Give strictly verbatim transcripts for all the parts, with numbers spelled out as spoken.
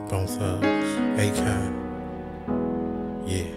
Bone Thugs, Akon, yeah.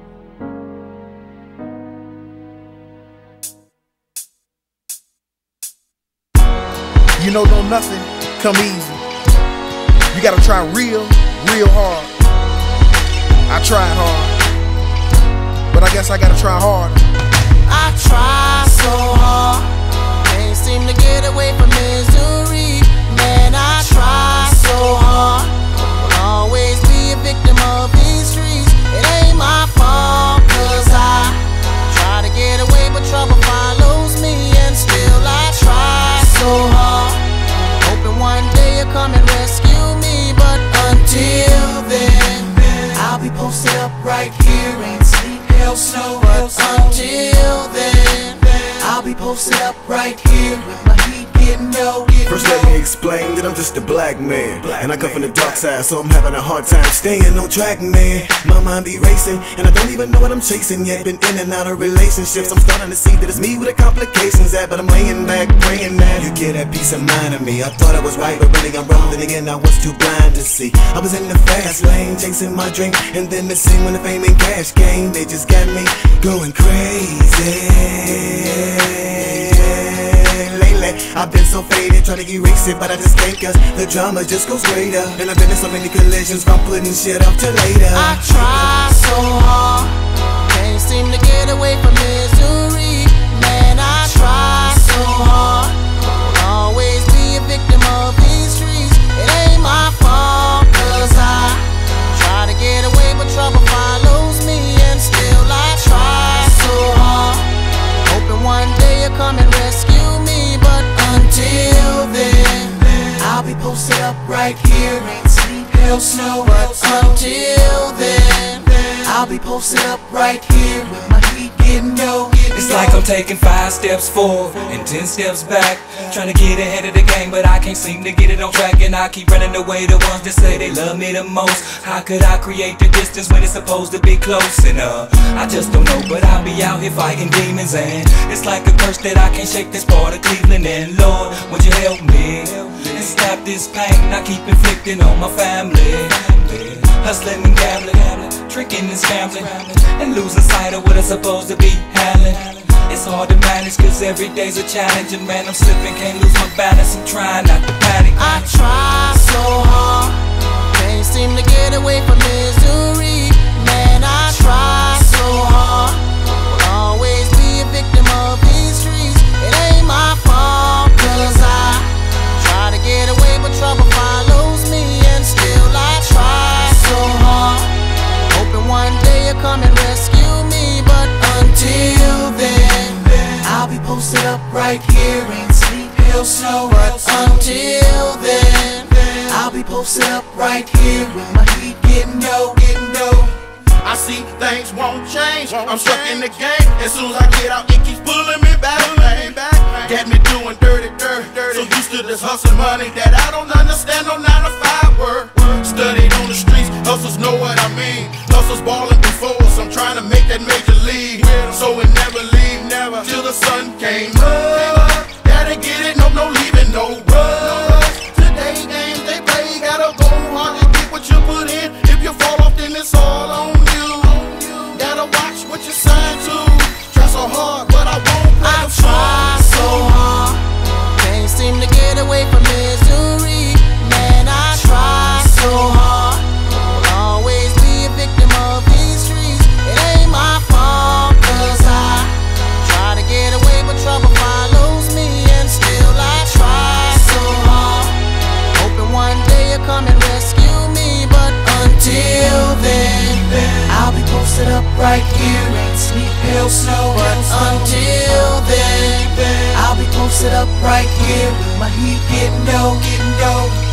You know, don't nothing come easy. You gotta try real, real hard. I tried hard, but I guess I gotta try harder. I try so hard, can't seem to get away from misery. Man, I try so hard, will always be a victim of these streets. It ain't my fault, cause I try to get away, but trouble follows me. And still I try so hard, hoping one day you'll come and rescue me. But until then, I'll be posted up right here, ain't sleep, hell, snow. But until then, I'll be posted up right here with my heat getting low. First let me explain that I'm just a black man, and I come from the dark side, so I'm having a hard time staying on track, man. My mind be racing, and I don't even know what I'm chasing yet. Been in and out of relationships, I'm starting to see that it's me with the complications at. But I'm laying back, praying that you get that peace of mind of me. I thought I was right, but really I'm wrong. Then again, I was too blind to see. I was in the fast lane, chasing my dream, and then the scene when the fame and cash came, they just got me going crazy. Lately, I've been so faded, trying to erase it, but I just can't, cause the drama just goes greater. And I've been in so many collisions from putting shit off till later. I try so hard, can't seem to get away from misery. Man, I try so hard, will always be a victim of these streets. It ain't my fault, cause I try to get away, but trouble follows me. And still I try so hard, hoping one day you'll come and rescue me. But until then, I'll be posted up right here, ain't sleep, hell, snow. But until then, I'll be posted up right here with my heat getting low. It's like I'm taking five steps forward and ten steps back, trying to get ahead of the game, but I can't seem to get it on track. And I keep running away the ones that say they love me the most. How could I create the distance when it's supposed to be close? And uh, I just don't know, but I'll be out here fighting demons. And it's like a curse that I can't shake, this part of Cleveland. And Lord, would you help me and stop this pain I keep inflicting on my family? Hustling and gambling, drinking and scrambling, and losing sight of what I'm supposed to be handling. It's hard to manage, cause every day's a challenge. And man, I'm slipping, can't lose my balance. I'm trying not to panic. I try so hard, can't seem to get away from misery. Man, I try so hard, will always be a victim of these streets. It ain't my fault, cause I try to get away, but trouble follows me. And still I try so hard, hoping one day you'll come and rescue me. But until then, I'll be posted up right here, ain't sleep, hell, snow. But until then, I'll be posted up right here with my heat getting low, getting low. I see things won't change, I'm stuck in the game. As soon as I get out, it keeps pulling me back, man. Got me doing dirty, dirty, dirty. So used to this hustle money that I don't understand, no nine to five work. Studied on the streets, hustles know what I mean. Hustles balling before us, I'm trying to make that major league. So we never leave, never, till the sun came up. Gotta get it, no, no leaving, no rush. Today games they play, gotta go hard and get what you put in. If you fall off, then it's all on you. Gotta watch what you sign to. Try so hard, but I won't play. I try so hard, can't seem to get away from misery. Man, I try so hard, will always be a victim of these streets. It ain't my fault, cause I try to get away, but trouble follows me. And still I try so hard, hoping one day you'll come and rescue me. But until then, I'll be posted up right here, ain't sleep, hell, snow. But until then, I'll be posted up right here with my heat getting low, getting low.